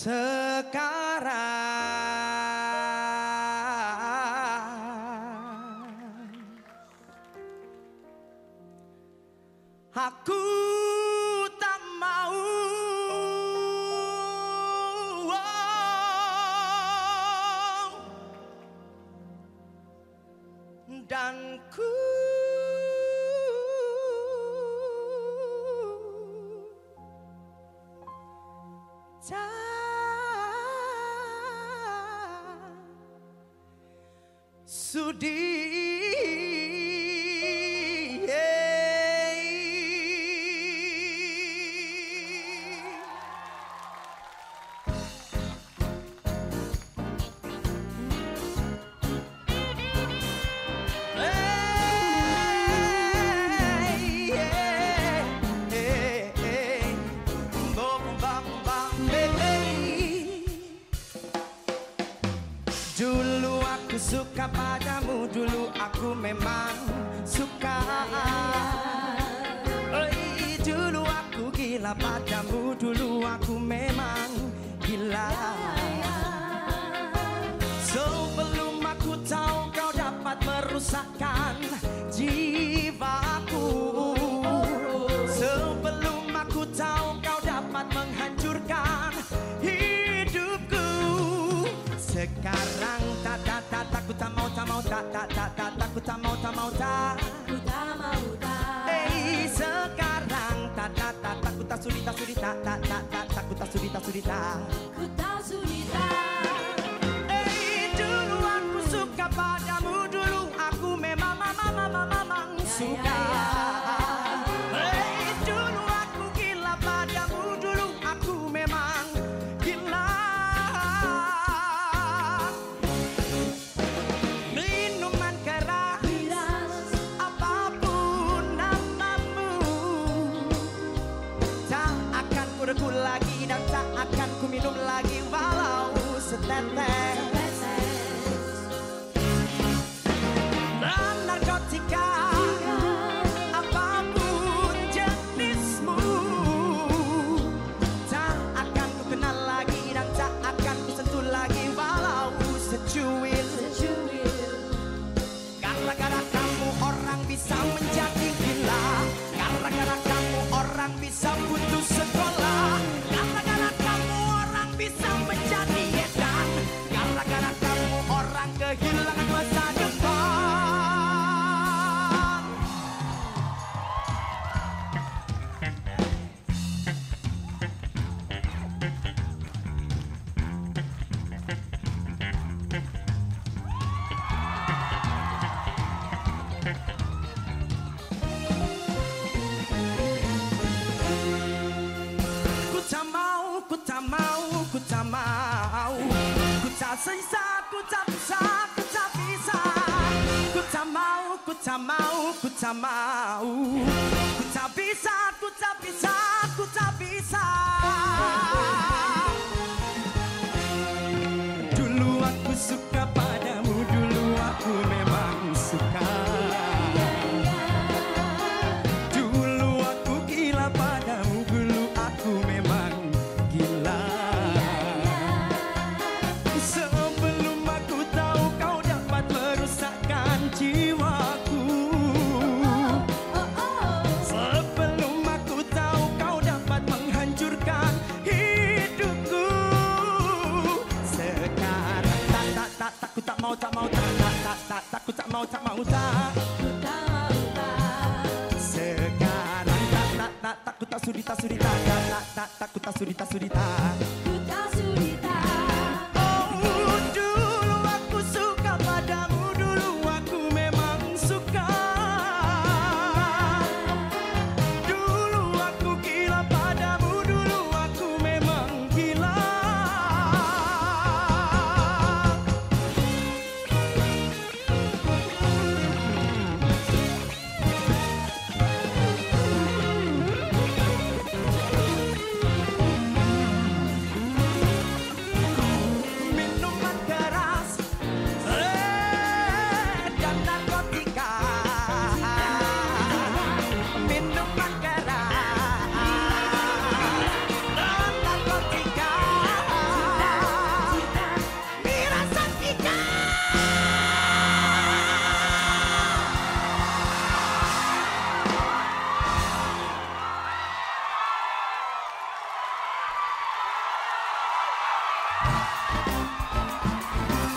Sekarang aku tak mau dan ku tak sudi. Dulu aku suka padamu, dulu aku memang suka. Dulu aku gila padamu, dulu aku memang gila. Sebelum aku tahu kau dapat merusakkan jiwaku, sebelum aku tahu kau dapat menghancurkan hidupku. Sekarang aku tak mau aku tak mau sekarang aku tak sudi dulu aku suka padamu, dulu aku memang suka. Dulu aku gila padamu, dulu aku memang gila. Minuman keras, apapun namamu, tak akan ku regul lagi dan tak akan ku minum lagi walau setetes. Dan narkotika, apapun jenismu, tak akan ku kenal lagi dan tak akan ku sentuh lagi walau secuil. Gara-gara kamu orang bisa menjadi gila, gara-gara kamu orang bisa putus sekolah, gara-gara kamu orang bisa menjadi edan, gara-gara kamu orang kehilangan masa depan. Ku tak mau, ku tak sisa, ku tak bisa, ku tak bisa. Ku tak mau, ku tak bisa, ku tak bisa. Dulu aku suka padamu, dulu aku memang suka. Dulu aku gila padamu, dulu aku memang gila. Sebelum aku tahu kau dapat merusakkan jiwaku, sebelum aku tahu kau dapat menghancurkan hidupku. Sekarang aku tak mau sekarang aku tak sudi